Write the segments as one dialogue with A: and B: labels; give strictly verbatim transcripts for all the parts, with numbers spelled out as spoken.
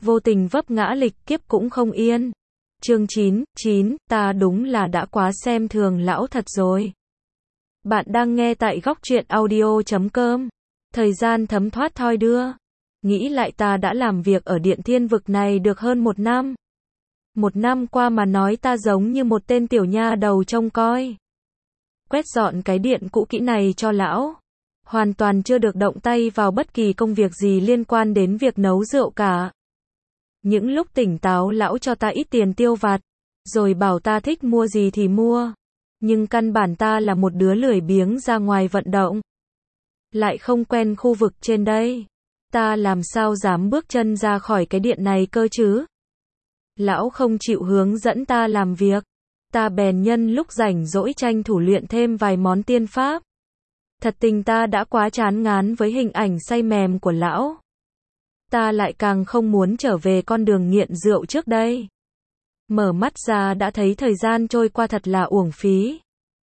A: vô tình vấp ngã lịch kiếp cũng không yên. Chương chín, chín, ta đúng là đã quá xem thường lão thật rồi. Bạn đang nghe tại góc truyện audio chấm com. Thời gian thấm thoát thoi đưa. Nghĩ lại ta đã làm việc ở Điện Thiên Vực này được hơn một năm. Một năm qua mà nói ta giống như một tên tiểu nha đầu trông coi. Quét dọn cái điện cũ kỹ này cho lão. Hoàn toàn chưa được động tay vào bất kỳ công việc gì liên quan đến việc nấu rượu cả. Những lúc tỉnh táo lão cho ta ít tiền tiêu vặt, rồi bảo ta thích mua gì thì mua. Nhưng căn bản ta là một đứa lười biếng ra ngoài vận động. Lại không quen khu vực trên đây. Ta làm sao dám bước chân ra khỏi cái điện này cơ chứ? Lão không chịu hướng dẫn ta làm việc. Ta bèn nhân lúc rảnh rỗi tranh thủ luyện thêm vài món tiên pháp. Thật tình ta đã quá chán ngán với hình ảnh say mềm của lão. Ta lại càng không muốn trở về con đường nghiện rượu trước đây. Mở mắt ra đã thấy thời gian trôi qua thật là uổng phí.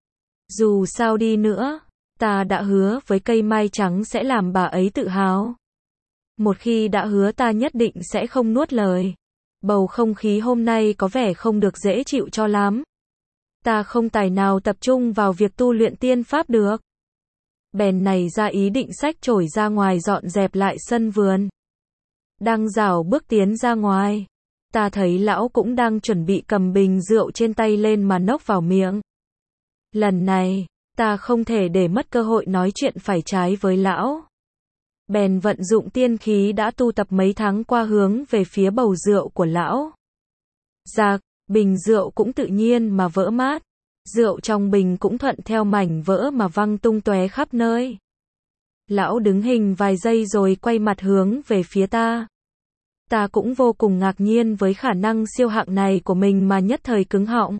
A: Dù sao đi nữa, ta đã hứa với cây mai trắng sẽ làm bà ấy tự hào. Một khi đã hứa ta nhất định sẽ không nuốt lời. Bầu không khí hôm nay có vẻ không được dễ chịu cho lắm. Ta không tài nào tập trung vào việc tu luyện tiên pháp được. Bèn này ra ý định xách chổi ra ngoài dọn dẹp lại sân vườn. Đang rảo bước tiến ra ngoài, ta thấy lão cũng đang chuẩn bị cầm bình rượu trên tay lên mà nốc vào miệng. Lần này, ta không thể để mất cơ hội nói chuyện phải trái với lão. Bèn vận dụng tiên khí đã tu tập mấy tháng qua hướng về phía bầu rượu của lão. Rạc, bình rượu cũng tự nhiên mà vỡ mát. Rượu trong bình cũng thuận theo mảnh vỡ mà văng tung tóe khắp nơi. Lão đứng hình vài giây rồi quay mặt hướng về phía ta. Ta cũng vô cùng ngạc nhiên với khả năng siêu hạng này của mình mà nhất thời cứng họng.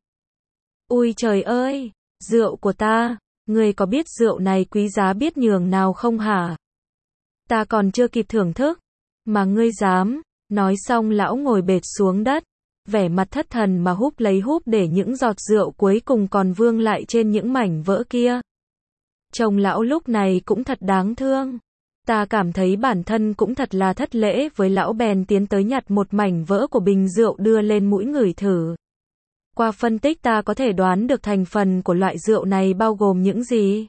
A: Ui trời ơi, rượu của ta, ngươi có biết rượu này quý giá biết nhường nào không hả? Ta còn chưa kịp thưởng thức, mà ngươi dám. Nói xong lão ngồi bệt xuống đất, vẻ mặt thất thần mà húp lấy húp để những giọt rượu cuối cùng còn vương lại trên những mảnh vỡ kia. Trông lão lúc này cũng thật đáng thương. Ta cảm thấy bản thân cũng thật là thất lễ với lão, bèn tiến tới nhặt một mảnh vỡ của bình rượu đưa lên mũi ngửi thử. Qua phân tích ta có thể đoán được thành phần của loại rượu này bao gồm những gì.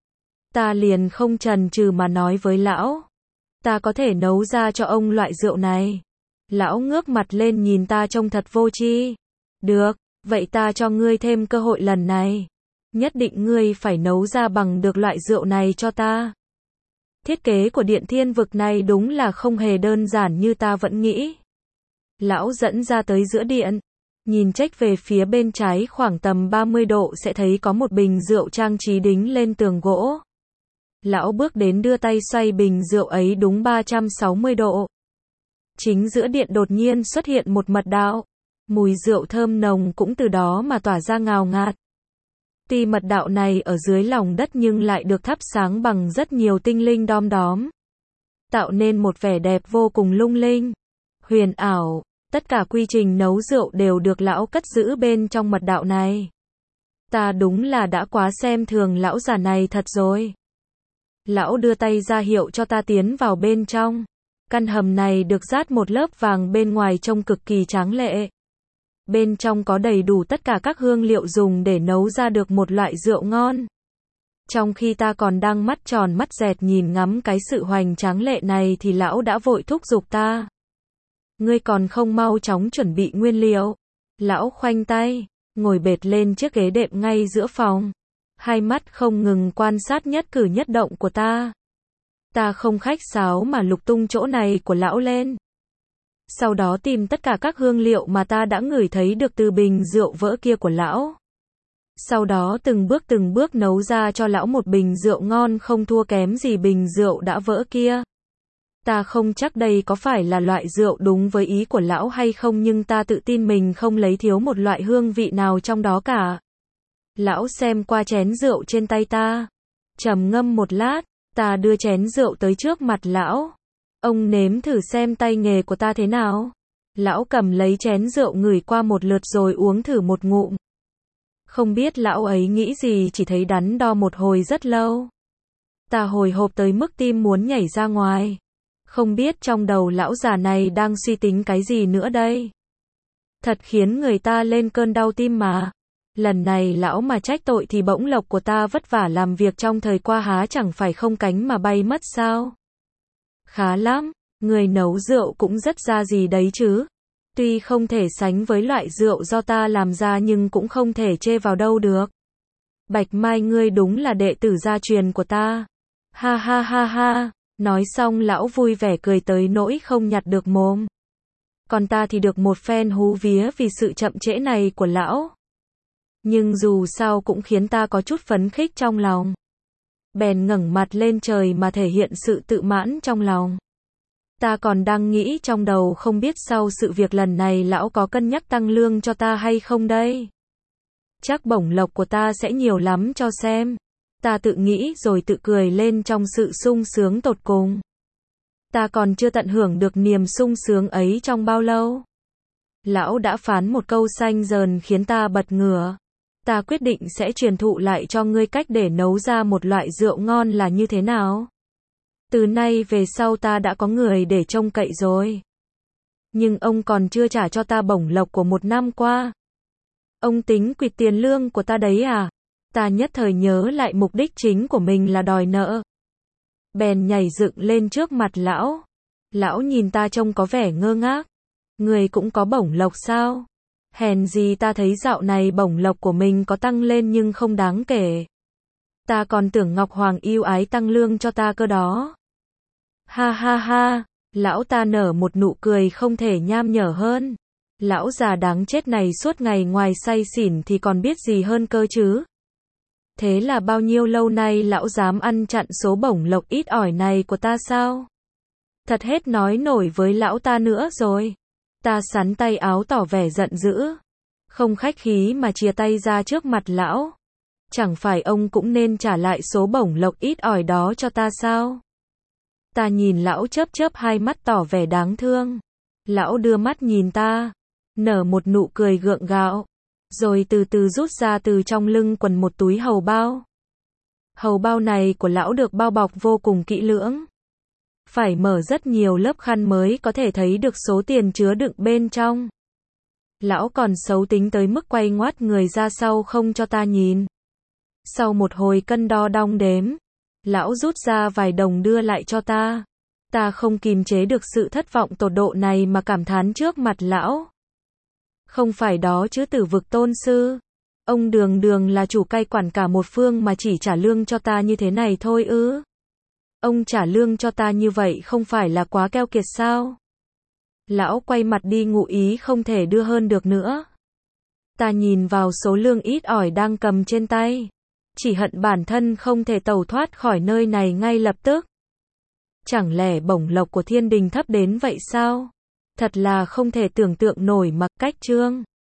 A: Ta liền không chần chừ mà nói với lão. Ta có thể nấu ra cho ông loại rượu này. Lão ngước mặt lên nhìn ta trông thật vô tri. Được, vậy ta cho ngươi thêm cơ hội lần này. Nhất định ngươi phải nấu ra bằng được loại rượu này cho ta. Thiết kế của Điện Thiên Vực này đúng là không hề đơn giản như ta vẫn nghĩ. Lão dẫn ra tới giữa điện. Nhìn chếch về phía bên trái khoảng tầm ba mươi độ sẽ thấy có một bình rượu trang trí đính lên tường gỗ. Lão bước đến đưa tay xoay bình rượu ấy đúng ba trăm sáu mươi độ. Chính giữa điện đột nhiên xuất hiện một mật đạo. Mùi rượu thơm nồng cũng từ đó mà tỏa ra ngào ngạt. Tuy mật đạo này ở dưới lòng đất nhưng lại được thắp sáng bằng rất nhiều tinh linh đom đóm. Tạo nên một vẻ đẹp vô cùng lung linh, huyền ảo. Tất cả quy trình nấu rượu đều được lão cất giữ bên trong mật đạo này. Ta đúng là đã quá xem thường lão già này thật rồi. Lão đưa tay ra hiệu cho ta tiến vào bên trong. Căn hầm này được dát một lớp vàng bên ngoài trông cực kỳ tráng lệ. Bên trong có đầy đủ tất cả các hương liệu dùng để nấu ra được một loại rượu ngon. Trong khi ta còn đang mắt tròn mắt dẹt nhìn ngắm cái sự hoành tráng lệ này thì lão đã vội thúc giục ta. Ngươi còn không mau chóng chuẩn bị nguyên liệu. Lão khoanh tay, ngồi bệt lên chiếc ghế đệm ngay giữa phòng. Hai mắt không ngừng quan sát nhất cử nhất động của ta. Ta không khách sáo mà lục tung chỗ này của lão lên. Sau đó tìm tất cả các hương liệu mà ta đã ngửi thấy được từ bình rượu vỡ kia của lão. Sau đó từng bước từng bước nấu ra cho lão một bình rượu ngon không thua kém gì bình rượu đã vỡ kia. Ta không chắc đây có phải là loại rượu đúng với ý của lão hay không, nhưng ta tự tin mình không lấy thiếu một loại hương vị nào trong đó cả. Lão xem qua chén rượu trên tay ta. Trầm ngâm một lát, ta đưa chén rượu tới trước mặt lão. Ông nếm thử xem tay nghề của ta thế nào. Lão cầm lấy chén rượu ngửi qua một lượt rồi uống thử một ngụm. Không biết lão ấy nghĩ gì, chỉ thấy đắn đo một hồi rất lâu. Ta hồi hộp tới mức tim muốn nhảy ra ngoài. Không biết trong đầu lão già này đang suy tính cái gì nữa đây. Thật khiến người ta lên cơn đau tim mà. Lần này lão mà trách tội thì bỗng lộc của ta vất vả làm việc trong thời qua há chẳng phải không cánh mà bay mất sao. Khá lắm, người nấu rượu cũng rất ra gì đấy chứ. Tuy không thể sánh với loại rượu do ta làm ra nhưng cũng không thể chê vào đâu được. Bạch Mai ngươi đúng là đệ tử gia truyền của ta. Ha ha ha ha, nói xong lão vui vẻ cười tới nỗi không nhặt được mồm. Còn ta thì được một phen hú vía vì sự chậm trễ này của lão. Nhưng dù sao cũng khiến ta có chút phấn khích trong lòng. Bèn ngẩng mặt lên trời mà thể hiện sự tự mãn trong lòng. Ta còn đang nghĩ trong đầu không biết sau sự việc lần này lão có cân nhắc tăng lương cho ta hay không đây. Chắc bổng lộc của ta sẽ nhiều lắm cho xem. Ta tự nghĩ rồi tự cười lên trong sự sung sướng tột cùng. Ta còn chưa tận hưởng được niềm sung sướng ấy trong bao lâu. Lão đã phán một câu xanh dờn khiến ta bật ngửa. Ta quyết định sẽ truyền thụ lại cho ngươi cách để nấu ra một loại rượu ngon là như thế nào. Từ nay về sau ta đã có người để trông cậy rồi. Nhưng ông còn chưa trả cho ta bổng lộc của một năm qua. Ông tính quỵt tiền lương của ta đấy à? Ta nhất thời nhớ lại mục đích chính của mình là đòi nợ. Bèn nhảy dựng lên trước mặt lão. Lão nhìn ta trông có vẻ ngơ ngác. Người cũng có bổng lộc sao? Hèn gì ta thấy dạo này bổng lộc của mình có tăng lên nhưng không đáng kể. Ta còn tưởng Ngọc Hoàng yêu ái tăng lương cho ta cơ đó. Ha ha ha, lão ta nở một nụ cười không thể nham nhở hơn. Lão già đáng chết này suốt ngày ngoài say xỉn thì còn biết gì hơn cơ chứ. Thế là bao nhiêu lâu nay lão dám ăn chặn số bổng lộc ít ỏi này của ta sao? Thật hết nói nổi với lão ta nữa rồi. Ta sắn tay áo tỏ vẻ giận dữ. Không khách khí mà chìa tay ra trước mặt lão. Chẳng phải ông cũng nên trả lại số bổng lộc ít ỏi đó cho ta sao? Ta nhìn lão chớp chớp hai mắt tỏ vẻ đáng thương. Lão đưa mắt nhìn ta, nở một nụ cười gượng gạo, rồi từ từ rút ra từ trong lưng quần một túi hầu bao. Hầu bao này của lão được bao bọc vô cùng kỹ lưỡng. Phải mở rất nhiều lớp khăn mới có thể thấy được số tiền chứa đựng bên trong. Lão còn xấu tính tới mức quay ngoắt người ra sau không cho ta nhìn. Sau một hồi cân đo đong đếm, lão rút ra vài đồng đưa lại cho ta. Ta không kìm chế được sự thất vọng tột độ này mà cảm thán trước mặt lão. Không phải đó chứ Tử Vực tôn sư. Ông đường đường là chủ cai quản cả một phương mà chỉ trả lương cho ta như thế này thôi ư? Ông trả lương cho ta như vậy không phải là quá keo kiệt sao? Lão quay mặt đi ngụ ý không thể đưa hơn được nữa. Ta nhìn vào số lương ít ỏi đang cầm trên tay. Chỉ hận bản thân không thể tẩu thoát khỏi nơi này ngay lập tức. Chẳng lẽ bổng lộc của thiên đình thấp đến vậy sao? Thật là không thể tưởng tượng nổi mà cách chương.